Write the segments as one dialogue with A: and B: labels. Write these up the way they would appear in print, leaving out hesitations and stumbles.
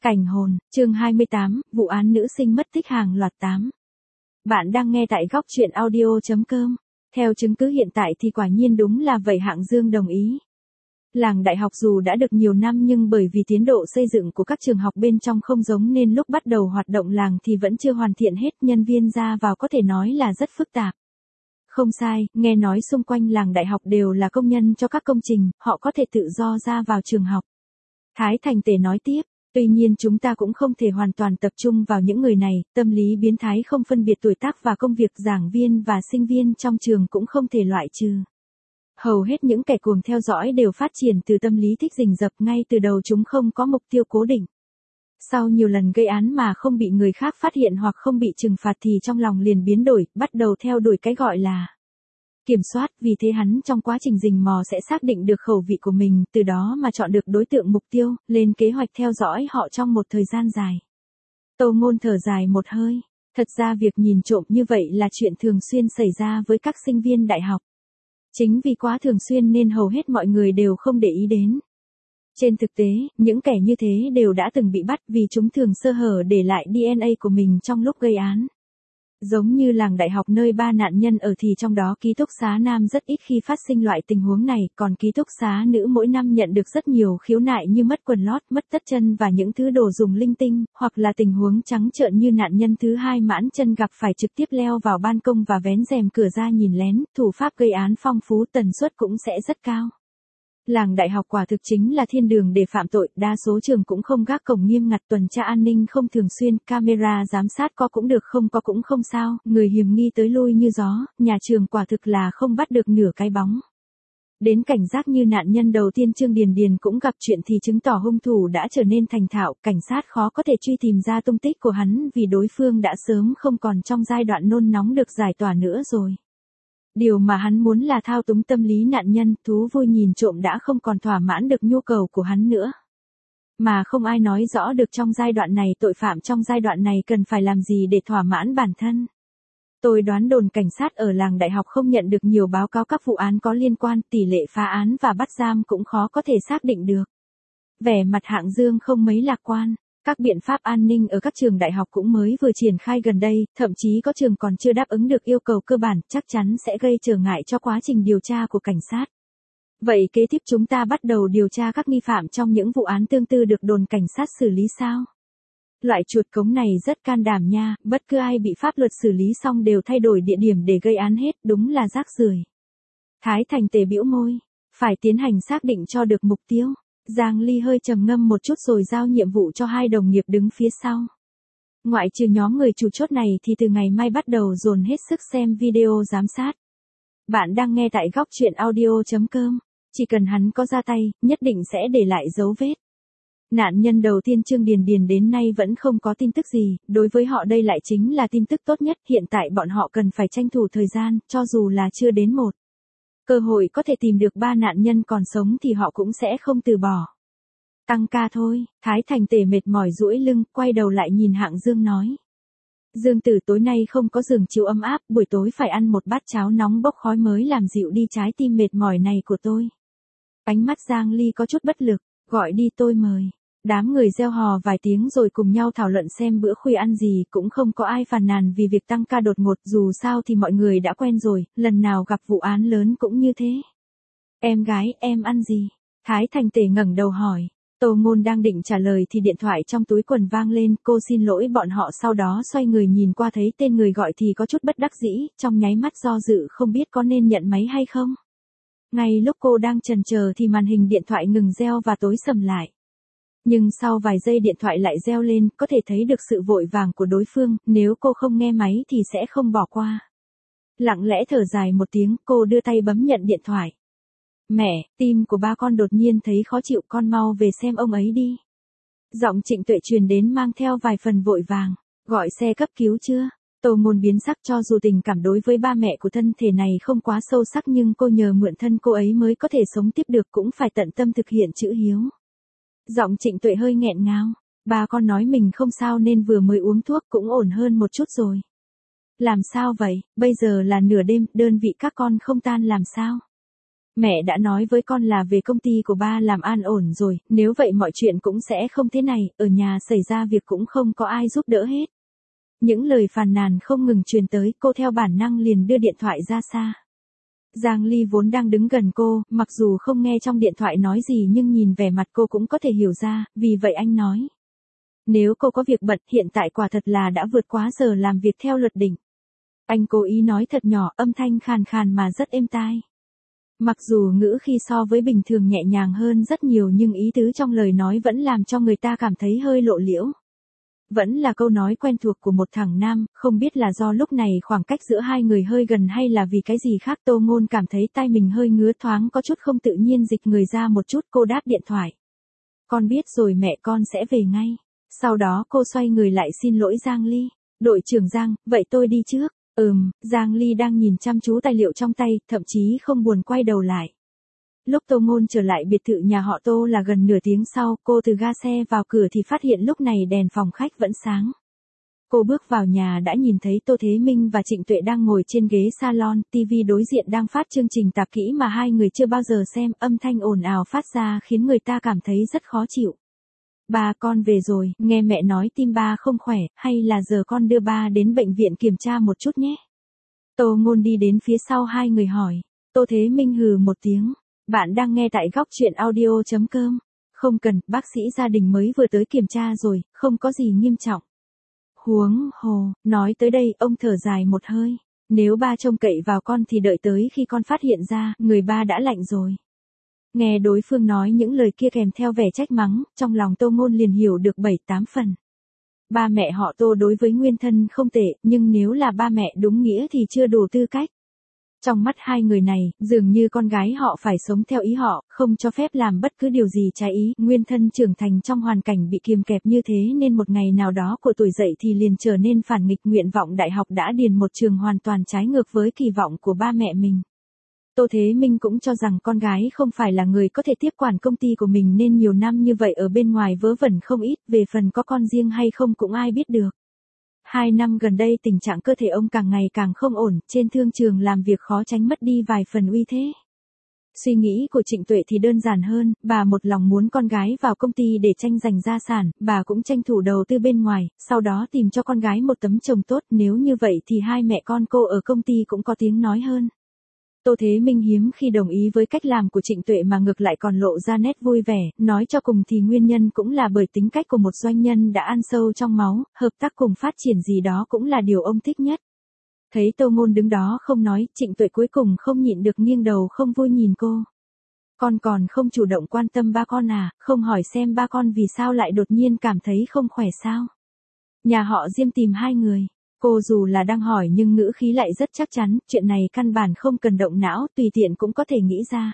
A: Cảnh hồn, chương 28, vụ án nữ sinh mất tích hàng loạt 8. Bạn đang nghe tại góc truyện audio.com. Theo chứng cứ hiện tại thì quả nhiên đúng là vậy, Hạng Dương đồng ý. Làng đại học dù đã được nhiều năm nhưng bởi vì tiến độ xây dựng của các trường học bên trong không giống nên lúc bắt đầu hoạt động làng thì vẫn chưa hoàn thiện hết, nhân viên ra vào có thể nói là rất phức tạp. Không sai, nghe nói xung quanh làng đại học đều là công nhân cho các công trình, họ có thể tự do ra vào trường học. Thái Thành Tề nói tiếp. Tuy nhiên chúng ta cũng không thể hoàn toàn tập trung vào những người này, tâm lý biến thái không phân biệt tuổi tác và công việc, giảng viên và sinh viên trong trường cũng không thể loại trừ. Hầu hết những kẻ cuồng theo dõi đều phát triển từ tâm lý thích rình rập, ngay từ đầu chúng không có mục tiêu cố định. Sau nhiều lần gây án mà không bị người khác phát hiện hoặc không bị trừng phạt thì trong lòng liền biến đổi, bắt đầu theo đuổi cái gọi là kiểm soát, vì thế hắn trong quá trình rình mò sẽ xác định được khẩu vị của mình, từ đó mà chọn được đối tượng mục tiêu, lên kế hoạch theo dõi họ trong một thời gian dài. Tô Ngôn thở dài một hơi, thật ra việc nhìn trộm như vậy là chuyện thường xuyên xảy ra với các sinh viên đại học. Chính vì quá thường xuyên nên hầu hết mọi người đều không để ý đến. Trên thực tế, những kẻ như thế đều đã từng bị bắt vì chúng thường sơ hở để lại DNA của mình trong lúc gây án. Giống như làng đại học nơi 3 nạn nhân ở thì trong đó ký túc xá nam rất ít khi phát sinh loại tình huống này, còn ký túc xá nữ mỗi năm nhận được rất nhiều khiếu nại như mất quần lót, mất tất chân và những thứ đồ dùng linh tinh, hoặc là tình huống trắng trợn như nạn nhân thứ 2 mãn chân gặp phải trực tiếp leo vào ban công và vén rèm cửa ra nhìn lén, thủ pháp gây án phong phú, tần suất cũng sẽ rất cao. Làng đại học quả thực chính là thiên đường để phạm tội, đa số trường cũng không gác cổng nghiêm ngặt, tuần tra an ninh không thường xuyên, camera giám sát có cũng được không có cũng không sao, người hiểm nghi tới lui như gió, nhà trường quả thực là không bắt được nửa cái bóng. Đến cảnh giác như nạn nhân đầu tiên Trương Điền Điền cũng gặp chuyện thì chứng tỏ hung thủ đã trở nên thành thạo, cảnh sát khó có thể truy tìm ra tung tích của hắn vì đối phương đã sớm không còn trong giai đoạn nôn nóng được giải tỏa nữa rồi. Điều mà hắn muốn là thao túng tâm lý nạn nhân, thú vui nhìn trộm đã không còn thỏa mãn được nhu cầu của hắn nữa. Mà không ai nói rõ được trong giai đoạn này tội phạm trong giai đoạn này cần phải làm gì để thỏa mãn bản thân. Tôi đoán đồn cảnh sát ở làng đại học không nhận được nhiều báo cáo các vụ án có liên quan, tỷ lệ phá án và bắt giam cũng khó có thể xác định được. Vẻ mặt Hạng Dương không mấy lạc quan. Các biện pháp an ninh ở các trường đại học cũng mới vừa triển khai gần đây, thậm chí có trường còn chưa đáp ứng được yêu cầu cơ bản, chắc chắn sẽ gây trở ngại cho quá trình điều tra của cảnh sát. Vậy kế tiếp chúng ta bắt đầu điều tra các nghi phạm trong những vụ án tương tự được đồn cảnh sát xử lý sao? Loại chuột cống này rất can đảm nha, bất cứ ai bị pháp luật xử lý xong đều thay đổi địa điểm để gây án hết, đúng là rác rưởi. Thái Thành Tề bĩu môi, phải tiến hành xác định cho được mục tiêu. Giang Ly hơi trầm ngâm một chút rồi giao nhiệm vụ cho 2 đồng nghiệp đứng phía sau. Ngoại trừ nhóm người chủ chốt này thì từ ngày mai bắt đầu dồn hết sức xem video giám sát. Bạn đang nghe tại góc truyện audio.com. Chỉ cần hắn có ra tay, nhất định sẽ để lại dấu vết. Nạn nhân đầu tiên Trương Điền Điền đến nay vẫn không có tin tức gì, đối với họ đây lại chính là tin tức tốt nhất, hiện tại bọn họ cần phải tranh thủ thời gian, cho dù là chưa đến một cơ hội có thể tìm được 3 nạn nhân còn sống thì họ cũng sẽ không từ bỏ. Tăng ca thôi, Thái Thành Tề mệt mỏi duỗi lưng, quay đầu lại nhìn Hạng Dương nói. Dương Tử, tối nay không có giường chiếu ấm áp, buổi tối phải ăn một bát cháo nóng bốc khói mới làm dịu đi trái tim mệt mỏi này của tôi. Ánh mắt Giang Ly có chút bất lực, gọi đi tôi mời. Đám người reo hò vài tiếng rồi cùng nhau thảo luận xem bữa khuya ăn gì, cũng không có ai phàn nàn vì việc tăng ca đột ngột, dù sao thì mọi người đã quen rồi, lần nào gặp vụ án lớn cũng như thế. Em gái, em ăn gì? Thái Thành Tề ngẩng đầu hỏi. Tô Ngôn đang định trả lời thì điện thoại trong túi quần vang lên, cô xin lỗi bọn họ, sau đó xoay người nhìn qua thấy tên người gọi thì có chút bất đắc dĩ, trong nháy mắt do dự không biết có nên nhận máy hay không. Ngay lúc cô đang chần chờ thì màn hình điện thoại ngừng reo và tối sầm lại. Nhưng sau vài giây điện thoại lại reo lên, có thể thấy được sự vội vàng của đối phương, nếu cô không nghe máy thì sẽ không bỏ qua. Lặng lẽ thở dài một tiếng, cô đưa tay bấm nhận điện thoại. Mẹ, tim của ba con đột nhiên thấy khó chịu, con mau về xem ông ấy đi. Giọng Trịnh Tuệ truyền đến mang theo vài phần vội vàng. Gọi xe cấp cứu chưa? Tô Ngôn biến sắc, cho dù tình cảm đối với ba mẹ của thân thể này không quá sâu sắc nhưng cô nhờ mượn thân cô ấy mới có thể sống tiếp được, cũng phải tận tâm thực hiện chữ hiếu. Giọng Trịnh Tuệ hơi nghẹn ngào. Ba con nói mình không sao nên vừa mới uống thuốc cũng ổn hơn một chút rồi. Làm sao vậy, bây giờ là nửa đêm, đơn vị các con không tan làm sao? Mẹ đã nói với con là về công ty của ba làm an ổn rồi, nếu vậy mọi chuyện cũng sẽ không thế này, ở nhà xảy ra việc cũng không có ai giúp đỡ hết. Những lời phàn nàn không ngừng truyền tới, cô theo bản năng liền đưa điện thoại ra xa. Giang Ly vốn đang đứng gần cô, mặc dù không nghe trong điện thoại nói gì nhưng nhìn vẻ mặt cô cũng có thể hiểu ra, vì vậy anh nói. Nếu cô có việc bận, hiện tại quả thật là đã vượt quá giờ làm việc theo luật định. Anh cố ý nói thật nhỏ, âm thanh khàn khàn mà rất êm tai. Mặc dù ngữ khi so với bình thường nhẹ nhàng hơn rất nhiều nhưng ý tứ trong lời nói vẫn làm cho người ta cảm thấy hơi lộ liễu. Vẫn là câu nói quen thuộc của một thằng nam, không biết là do lúc này khoảng cách giữa hai người hơi gần hay là vì cái gì khác. Tô Ngôn cảm thấy tai mình hơi ngứa thoáng có chút không tự nhiên dịch người ra một chút, cô đáp điện thoại. Con biết rồi mẹ, con sẽ về ngay. Sau đó cô xoay người lại xin lỗi Giang Ly. Đội trưởng Giang, vậy tôi đi trước. Giang Ly đang nhìn chăm chú tài liệu trong tay, thậm chí không buồn quay đầu lại. Lúc Tô Ngôn trở lại biệt thự nhà họ Tô là gần nửa tiếng sau, cô từ ga xe vào cửa thì phát hiện lúc này đèn phòng khách vẫn sáng. Cô bước vào nhà đã nhìn thấy Tô Thế Minh và Trịnh Tuệ đang ngồi trên ghế salon, TV đối diện đang phát chương trình tạp kỹ mà hai người chưa bao giờ xem, âm thanh ồn ào phát ra khiến người ta cảm thấy rất khó chịu. Ba, con về rồi, nghe mẹ nói tim ba không khỏe, hay là giờ con đưa ba đến bệnh viện kiểm tra một chút nhé. Tô Ngôn đi đến phía sau hai người hỏi. Tô Thế Minh hừ một tiếng. Bạn đang nghe tại góc truyện audio.com. Không cần, bác sĩ gia đình mới vừa tới kiểm tra rồi, không có gì nghiêm trọng. Huống hồ, nói tới đây, ông thở dài một hơi. Nếu ba trông cậy vào con thì đợi tới khi con phát hiện ra, người ba đã lạnh rồi. Nghe đối phương nói những lời kia kèm theo vẻ trách mắng, trong lòng Tô Ngôn liền hiểu được 7-8 phần. Ba mẹ họ Tô đối với nguyên thân không tệ, nhưng nếu là ba mẹ đúng nghĩa thì chưa đủ tư cách. Trong mắt hai người này, dường như con gái họ phải sống theo ý họ, không cho phép làm bất cứ điều gì trái ý. Nguyên thân trưởng thành trong hoàn cảnh bị kiềm kẹp như thế nên một ngày nào đó của tuổi dậy thì liền trở nên phản nghịch, nguyện vọng đại học đã điền một trường hoàn toàn trái ngược với kỳ vọng của ba mẹ mình. Tô Thế Minh cũng cho rằng con gái không phải là người có thể tiếp quản công ty của mình nên nhiều năm như vậy ở bên ngoài vớ vẩn không ít, về phần có con riêng hay không cũng ai biết được. 2 năm gần đây tình trạng cơ thể ông càng ngày càng không ổn, trên thương trường làm việc khó tránh mất đi vài phần uy thế. Suy nghĩ của Trịnh Tuệ thì đơn giản hơn, bà một lòng muốn con gái vào công ty để tranh giành gia sản, bà cũng tranh thủ đầu tư bên ngoài, sau đó tìm cho con gái một tấm chồng tốt, nếu như vậy thì hai mẹ con cô ở công ty cũng có tiếng nói hơn. Tô Thế Minh hiếm khi đồng ý với cách làm của Trịnh Tuệ mà ngược lại còn lộ ra nét vui vẻ, nói cho cùng thì nguyên nhân cũng là bởi tính cách của một doanh nhân đã ăn sâu trong máu, hợp tác cùng phát triển gì đó cũng là điều ông thích nhất. Thấy Tô Ngôn đứng đó không nói, Trịnh Tuệ cuối cùng không nhịn được nghiêng đầu không vui nhìn cô. Con còn không chủ động quan tâm ba con à, không hỏi xem ba con vì sao lại đột nhiên cảm thấy không khỏe sao? Nhà họ Diêm tìm hai người. Cô dù là đang hỏi nhưng ngữ khí lại rất chắc chắn, chuyện này căn bản không cần động não, tùy tiện cũng có thể nghĩ ra.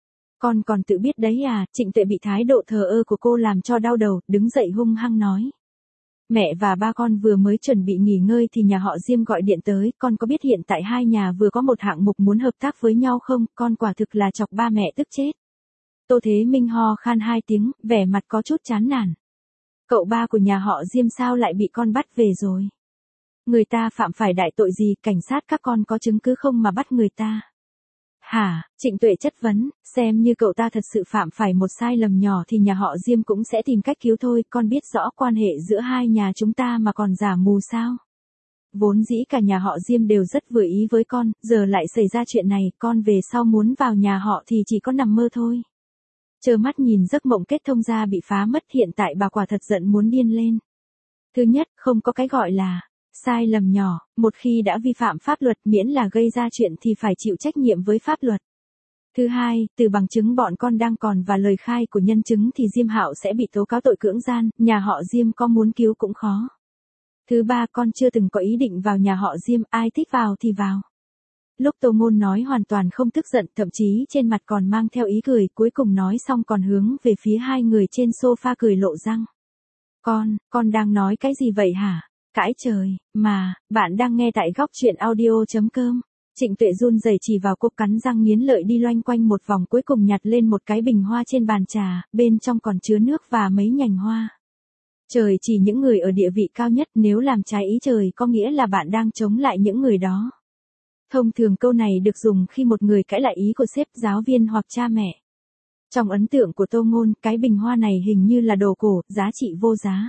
A: Con còn tự biết đấy à, Trịnh Tuệ bị thái độ thờ ơ của cô làm cho đau đầu, đứng dậy hung hăng nói. Mẹ và ba con vừa mới chuẩn bị nghỉ ngơi thì nhà họ Diêm gọi điện tới, con có biết hiện tại hai nhà vừa có một hạng mục muốn hợp tác với nhau không, con quả thực là chọc ba mẹ tức chết. Tô Thế Minh ho khan 2 tiếng, vẻ mặt có chút chán nản. Cậu ba của nhà họ Diêm sao lại bị con bắt về rồi? Người ta phạm phải đại tội gì, cảnh sát các con có chứng cứ không mà bắt người ta? Hả, Trịnh Tuệ chất vấn, xem như cậu ta thật sự phạm phải một sai lầm nhỏ thì nhà họ Diêm cũng sẽ tìm cách cứu thôi, con biết rõ quan hệ giữa hai nhà chúng ta mà còn giả mù sao? Vốn dĩ cả nhà họ Diêm đều rất vừa ý với con, giờ lại xảy ra chuyện này, con về sau muốn vào nhà họ thì chỉ có nằm mơ thôi. Trơ mắt nhìn giấc mộng kết thông gia bị phá mất, hiện tại bà quả thật giận muốn điên lên. Thứ nhất, không có cái gọi là sai lầm nhỏ, một khi đã vi phạm pháp luật miễn là gây ra chuyện thì phải chịu trách nhiệm với pháp luật. Thứ hai, từ bằng chứng bọn con đang còn và lời khai của nhân chứng thì Diêm Hạo sẽ bị tố cáo tội cưỡng gian, nhà họ Diêm có muốn cứu cũng khó. Thứ ba, con chưa từng có ý định vào nhà họ Diêm, ai thích vào thì vào. Lúc Tô Ngôn nói hoàn toàn không tức giận, thậm chí trên mặt còn mang theo ý cười, cuối cùng nói xong còn hướng về phía hai người trên sofa cười lộ răng. Con đang nói cái gì vậy hả? Cãi trời, mà, bạn đang nghe tại góc truyện audio.com. Trịnh Tuệ run rẩy chỉ vào cô, cắn răng nghiến lợi đi loanh quanh một vòng, cuối cùng nhặt lên một cái bình hoa trên bàn trà, bên trong còn chứa nước và mấy nhành hoa. Trời chỉ những người ở địa vị cao nhất, nếu làm trái ý trời có nghĩa là bạn đang chống lại những người đó. Thông thường câu này được dùng khi một người cãi lại ý của sếp, giáo viên hoặc cha mẹ. Trong ấn tượng của Tô Ngôn, cái bình hoa này hình như là đồ cổ, giá trị vô giá.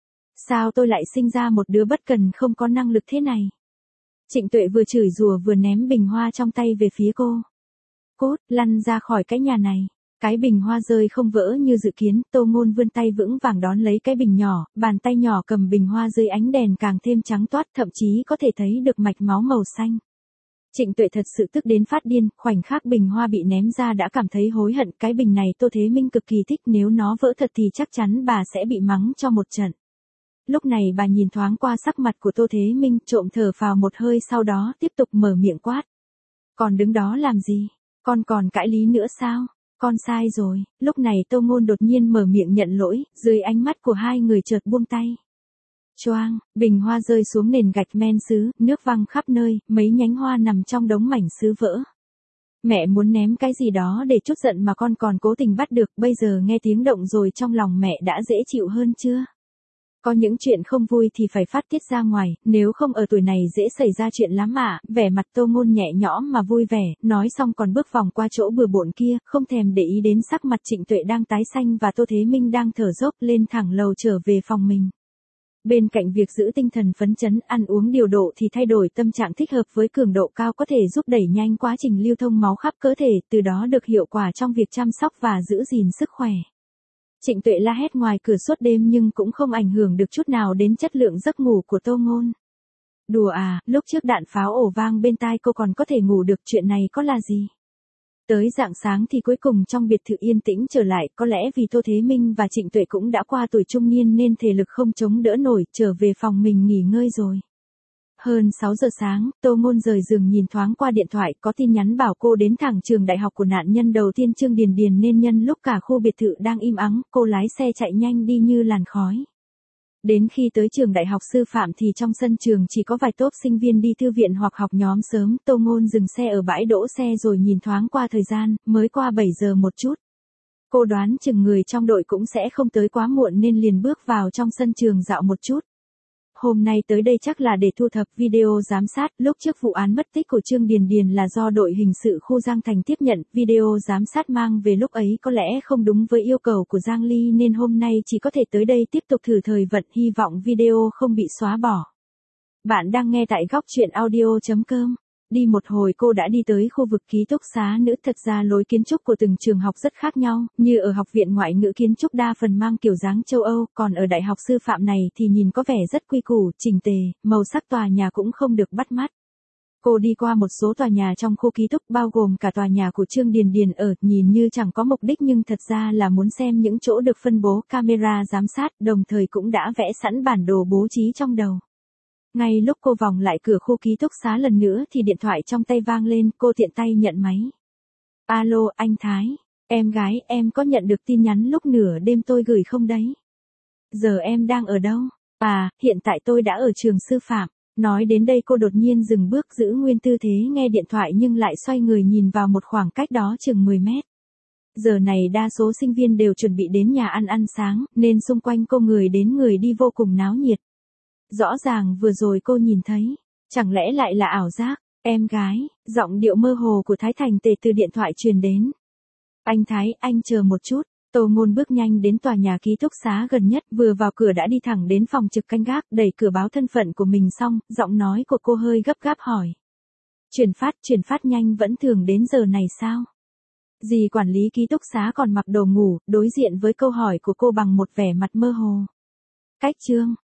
A: Sao tôi lại sinh ra một đứa bất cần không có năng lực thế này? Trịnh Tuệ vừa chửi rủa vừa ném bình hoa trong tay về phía cô. Cút, lăn ra khỏi cái nhà này. Cái bình hoa rơi không vỡ như dự kiến, Tô Ngôn vươn tay vững vàng đón lấy cái bình nhỏ, bàn tay nhỏ cầm bình hoa dưới ánh đèn càng thêm trắng toát, thậm chí có thể thấy được mạch máu màu xanh. Trịnh Tuệ thật sự tức đến phát điên, khoảnh khắc bình hoa bị ném ra đã cảm thấy hối hận, cái bình này Tô Thế Minh cực kỳ thích, nếu nó vỡ thật thì chắc chắn bà sẽ bị mắng cho một trận. Lúc này bà nhìn thoáng qua sắc mặt của Tô Thế Minh, trộm thở phào một hơi, sau đó tiếp tục mở miệng quát. Còn đứng đó làm gì? Con còn cãi lý nữa sao? Con sai rồi. Lúc này Tô Ngôn đột nhiên mở miệng nhận lỗi, dưới ánh mắt của hai người chợt buông tay. Choang, bình hoa rơi xuống nền gạch men sứ, nước văng khắp nơi, mấy nhánh hoa nằm trong đống mảnh sứ vỡ. Mẹ muốn ném cái gì đó để trút giận mà con còn cố tình bắt được, bây giờ nghe tiếng động rồi trong lòng mẹ đã dễ chịu hơn chưa? Có những chuyện không vui thì phải phát tiết ra ngoài, nếu không ở tuổi này dễ xảy ra chuyện lắm mà. Vẻ mặt Tô Ngôn nhẹ nhõm mà vui vẻ, nói xong còn bước vòng qua chỗ bừa bộn kia, không thèm để ý đến sắc mặt Trịnh Tuệ đang tái xanh và Tô Thế Minh đang thở dốc, lên thẳng lầu trở về phòng mình. Bên cạnh việc giữ tinh thần phấn chấn, ăn uống điều độ thì thay đổi tâm trạng thích hợp với cường độ cao có thể giúp đẩy nhanh quá trình lưu thông máu khắp cơ thể, từ đó được hiệu quả trong việc chăm sóc và giữ gìn sức khỏe. Trịnh Tuệ la hét ngoài cửa suốt đêm nhưng cũng không ảnh hưởng được chút nào đến chất lượng giấc ngủ của Tô Ngôn. Đùa à, lúc trước đạn pháo ổ vang bên tai cô còn có thể ngủ được, chuyện này có là gì? Tới rạng sáng thì cuối cùng trong biệt thự yên tĩnh trở lại, có lẽ vì Tô Thế Minh và Trịnh Tuệ cũng đã qua tuổi trung niên nên thể lực không chống đỡ nổi, trở về phòng mình nghỉ ngơi rồi. Hơn 6 giờ sáng, Tô Ngôn rời giường nhìn thoáng qua điện thoại, có tin nhắn bảo cô đến thẳng trường đại học của nạn nhân đầu tiên Trương Điền Điền, nên nhân lúc cả khu biệt thự đang im ắng, cô lái xe chạy nhanh đi như làn khói. Đến khi tới trường đại học sư phạm thì trong sân trường chỉ có vài tốp sinh viên đi thư viện hoặc học nhóm sớm. Tô Ngôn dừng xe ở bãi đỗ xe rồi nhìn thoáng qua thời gian, mới qua 7 giờ một chút. Cô đoán chừng người trong đội cũng sẽ không tới quá muộn nên liền bước vào trong sân trường dạo một chút. Hôm nay tới đây chắc là để thu thập video giám sát, lúc trước vụ án mất tích của Trương Điền Điền là do đội hình sự khu Giang Thành tiếp nhận, video giám sát mang về lúc ấy có lẽ không đúng với yêu cầu của Giang Ly nên hôm nay chỉ có thể tới đây tiếp tục thử thời vận, hy vọng video không bị xóa bỏ. Bạn đang nghe tại góc truyện audio.com. Đi một hồi cô đã đi tới khu vực ký túc xá nữ, thật ra lối kiến trúc của từng trường học rất khác nhau, như ở học viện ngoại ngữ kiến trúc đa phần mang kiểu dáng châu Âu, còn ở đại học sư phạm này thì nhìn có vẻ rất quy củ, chỉnh tề, màu sắc tòa nhà cũng không được bắt mắt. Cô đi qua một số tòa nhà trong khu ký túc bao gồm cả tòa nhà của Trương Điền Điền ở, nhìn như chẳng có mục đích nhưng thật ra là muốn xem những chỗ được phân bố camera giám sát, đồng thời cũng đã vẽ sẵn bản đồ bố trí trong đầu. Ngay lúc cô vòng lại cửa khu ký túc xá lần nữa thì điện thoại trong tay vang lên, cô tiện tay nhận máy. Alo, anh Thái, em gái, em có nhận được tin nhắn lúc nửa đêm tôi gửi không đấy? Giờ em đang ở đâu? À, hiện tại tôi đã ở trường sư phạm. Nói đến đây cô đột nhiên dừng bước, giữ nguyên tư thế nghe điện thoại nhưng lại xoay người nhìn vào một khoảng cách đó chừng 10 mét. Giờ này đa số sinh viên đều chuẩn bị đến nhà ăn sáng, nên xung quanh cô người đến người đi vô cùng náo nhiệt. Rõ ràng vừa rồi cô nhìn thấy, chẳng lẽ lại là ảo giác? Em gái, giọng điệu mơ hồ của Thái Thành Tề từ điện thoại truyền đến. Anh Thái, anh chờ một chút. Tô Ngôn bước nhanh đến tòa nhà ký túc xá gần nhất, vừa vào cửa đã đi thẳng đến phòng trực canh gác, đẩy cửa báo thân phận của mình xong, giọng nói của cô hơi gấp gáp hỏi. Chuyển phát nhanh vẫn thường đến giờ này sao? Dì quản lý ký túc xá còn mặc đồ ngủ, đối diện với câu hỏi của cô bằng một vẻ mặt mơ hồ. Cách Trương,